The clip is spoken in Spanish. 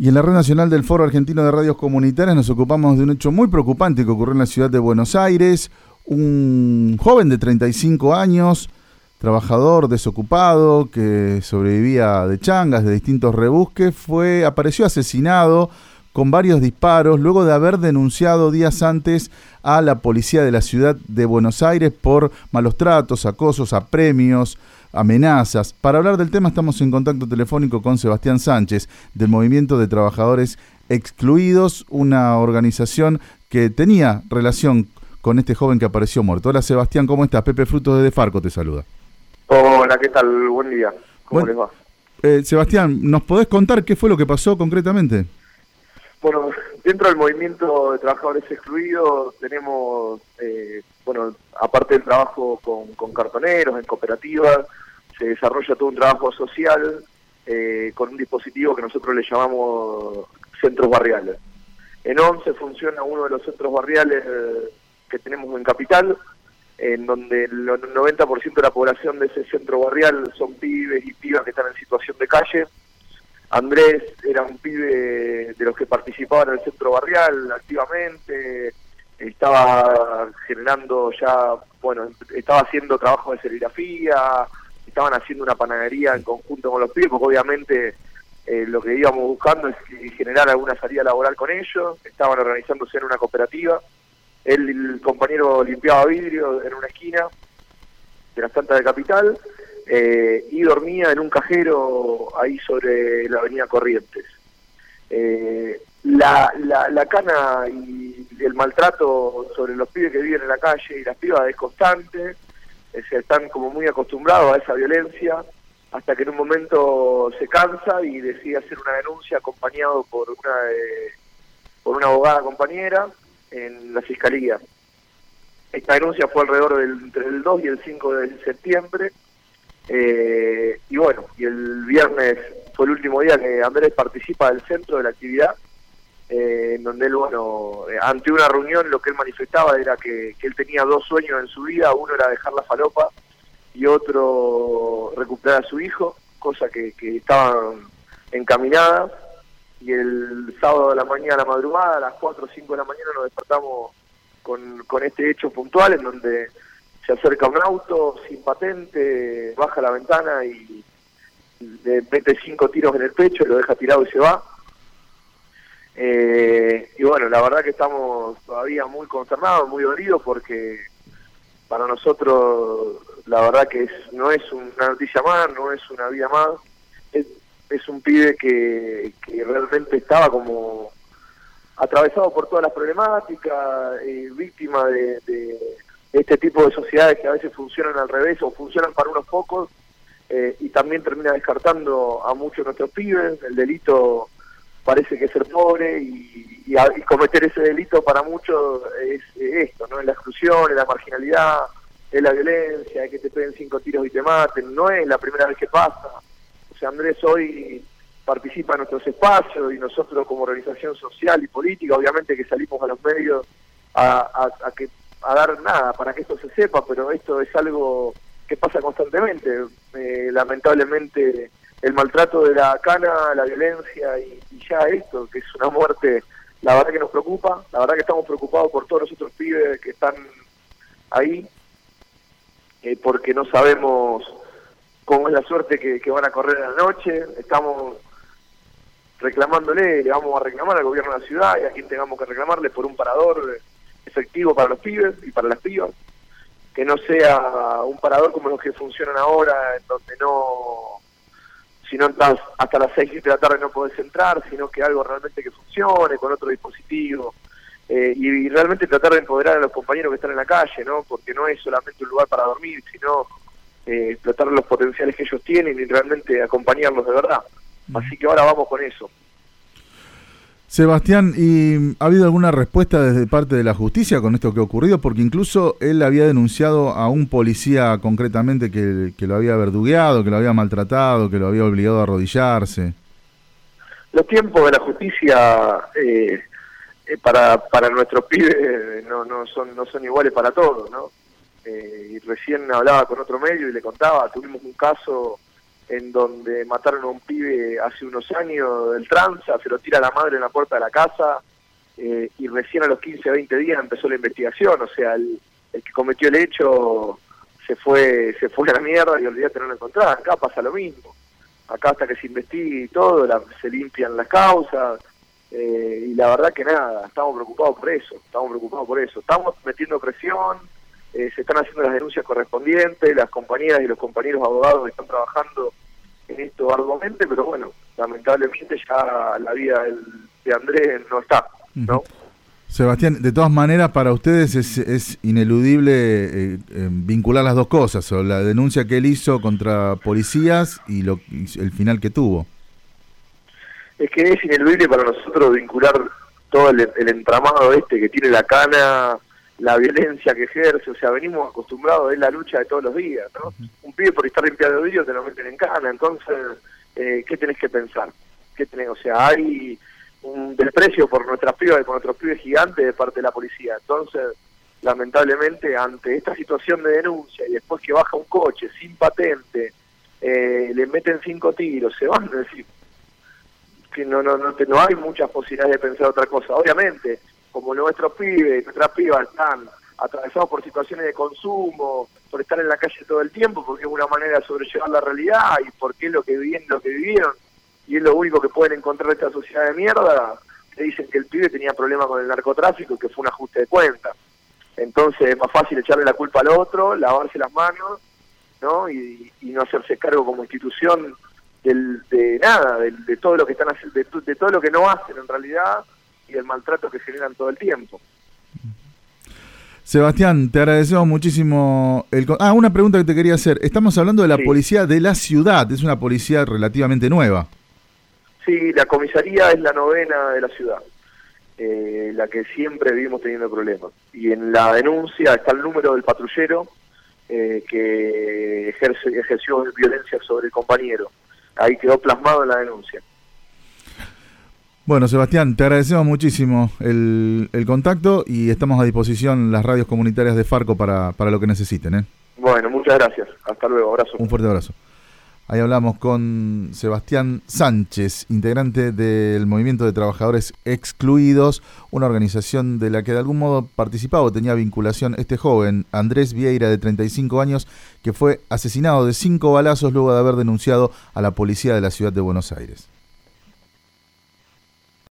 Y en la Red Nacional del Foro Argentino de Radios Comunitarias nos ocupamos de un hecho muy preocupante que ocurrió en la ciudad de Buenos Aires. Un joven de 35 años, trabajador desocupado, que sobrevivía de changas, de distintos rebusques, apareció asesinado con varios disparos luego de haber denunciado días antes a la policía de la ciudad de Buenos Aires por malos tratos, acosos, apremios, amenazas. Para hablar del tema estamos en contacto telefónico con Sebastián Sánchez, del Movimiento de Trabajadores Excluidos, una organización que tenía relación con este joven que apareció muerto. Hola Sebastián, ¿cómo estás? Pepe Frutos de Farco te saluda. Hola, ¿qué tal? Buen día. ¿Cómo les va? Sebastián, ¿nos podés contar qué fue lo que pasó concretamente? Bueno, dentro del Movimiento de Trabajadores Excluidos tenemos, aparte del trabajo con cartoneros, en cooperativas, se desarrolla todo un trabajo social con un dispositivo que nosotros le llamamos centros barriales. En 11 funciona uno de los centros barriales que tenemos en Capital, en donde el 90% de la población de ese centro barrial son pibes y pibas que están en situación de calle. Andrés era un pibe de los que participaban en el centro barrial activamente, estaba generando estaba haciendo trabajo de serigrafía, estaban haciendo una panadería en conjunto con los pibes, porque obviamente lo que íbamos buscando es generar alguna salida laboral con ellos, estaban organizándose en una cooperativa. El compañero limpiaba vidrio en una esquina de las plantas de Capital y dormía en un cajero ahí sobre la avenida Corrientes. La cana y el maltrato sobre los pibes que viven en la calle y las pibas es constante, están como muy acostumbrados a esa violencia, hasta que en un momento se cansa y decide hacer una denuncia acompañado por una abogada compañera en la Fiscalía. Esta denuncia fue alrededor entre el 2 y el 5 de septiembre, y el viernes fue el último día que Andrés participa del centro de la actividad, en donde él, ante una reunión lo que él manifestaba era que él tenía dos sueños en su vida, uno era dejar la falopa y otro recuperar a su hijo, cosa que estaban encaminadas. Y el sábado de la mañana a la madrugada, a las 4 o 5 de la mañana, nos despertamos con este hecho puntual, en donde se acerca un auto sin patente, baja la ventana y le mete 5 tiros en el pecho, lo deja tirado y se va. La verdad que estamos todavía muy consternados, muy dolidos, porque para nosotros la verdad que no es una noticia más, no es una vida más. Es un pibe que realmente estaba como atravesado por todas las problemáticas, víctima de este tipo de sociedades que a veces funcionan al revés o funcionan para unos pocos, y también termina descartando a muchos de nuestros pibes. El delito parece que es ser pobre y cometer ese delito para muchos es esto, ¿no? Es la exclusión, es la marginalidad, es la violencia, es que te peguen 5 tiros y te maten. No es la primera vez que pasa. O sea, Andrés hoy participa en nuestros espacios y nosotros como organización social y política, obviamente que salimos a los medios a dar nada para que esto se sepa, pero esto es algo que pasa constantemente. Lamentablemente el maltrato de la cana, la violencia y ya esto, que es una muerte, la verdad que nos preocupa, la verdad que estamos preocupados por todos los otros pibes que están ahí, porque no sabemos cómo es la suerte que van a correr en la noche. Estamos reclamándole, le vamos a reclamar al gobierno de la ciudad y a quien tengamos que reclamarle por un parador efectivo para los pibes y para las pibas, que no sea un parador como los que funcionan ahora, en donde si no estás hasta las 6 de la tarde no podés entrar, sino que algo realmente que funcione con otro dispositivo, y realmente tratar de empoderar a los compañeros que están en la calle, ¿no? Porque no es solamente un lugar para dormir, sino explotar los potenciales que ellos tienen y realmente acompañarlos de verdad. Así que ahora vamos con eso. Sebastián, ¿y ha habido alguna respuesta desde parte de la justicia con esto que ha ocurrido? Porque incluso él había denunciado a un policía concretamente que lo había verdugueado, que lo había maltratado, que lo había obligado a arrodillarse. Los tiempos de la justicia para nuestros pibes no son iguales para todos, ¿no? Y recién hablaba con otro medio y le contaba, tuvimos un caso en donde mataron a un pibe hace unos años del tranza, se lo tira la madre en la puerta de la casa, y recién a los 15, 20 días empezó la investigación. O sea, el que cometió el hecho se fue a la mierda y olvídate, no lo encontrás. Acá pasa lo mismo. Acá hasta que se investigue y todo, se limpian las causas, y la verdad que nada, estamos preocupados por eso. Estamos metiendo presión, se están haciendo las denuncias correspondientes, las compañeras y los compañeros abogados están trabajando en esto arduamente, pero bueno, lamentablemente ya la vida de Andrés no está, ¿no? Sebastián, de todas maneras, para ustedes es ineludible vincular las dos cosas, o la denuncia que él hizo contra policías y el final que tuvo. Es que es ineludible para nosotros vincular todo el entramado que tiene la cana, la violencia que ejerce. O sea, venimos acostumbrados, es la lucha de todos los días, ¿no? Un pibe por estar limpiando vidrio te lo meten en cana. Entonces, ¿qué tenés que pensar? O sea, hay un desprecio por nuestras pibas y por nuestros pibes gigantes de parte de la policía. Entonces, lamentablemente, ante esta situación de denuncia y después que baja un coche sin patente, le meten 5 tiros, se van a decir que no hay muchas posibilidades de pensar otra cosa. Obviamente, como nuestros pibes y nuestras pibas están atravesados por situaciones de consumo, por estar en la calle todo el tiempo, porque es una manera de sobrellevar la realidad y porque es lo que vivieron, y es lo único que pueden encontrar en esta sociedad de mierda, que dicen que el pibe tenía problemas con el narcotráfico y que fue un ajuste de cuentas. Entonces es más fácil echarle la culpa al otro, lavarse las manos, ¿no? Y no hacerse cargo como institución de todo lo que están haciendo, de todo lo que no hacen en realidad, y el maltrato que generan todo el tiempo. Sebastián, te agradecemos muchísimo. Una pregunta que te quería hacer. Estamos hablando de la policía de la ciudad, es una policía relativamente nueva. Sí, la comisaría es la 9ª de la ciudad, la que siempre vivimos teniendo problemas. Y en la denuncia está el número del patrullero que ejerció violencia sobre el compañero. Ahí quedó plasmado en la denuncia. Bueno, Sebastián, te agradecemos muchísimo el contacto y estamos a disposición las radios comunitarias de Farco para lo que necesiten. Bueno, muchas gracias. Hasta luego, abrazo. Un fuerte abrazo. Ahí hablamos con Sebastián Sánchez, integrante del Movimiento de Trabajadores Excluidos, una organización de la que de algún modo participaba o tenía vinculación este joven, Andrés Vieira, de 35 años, que fue asesinado de 5 balazos luego de haber denunciado a la policía de la ciudad de Buenos Aires.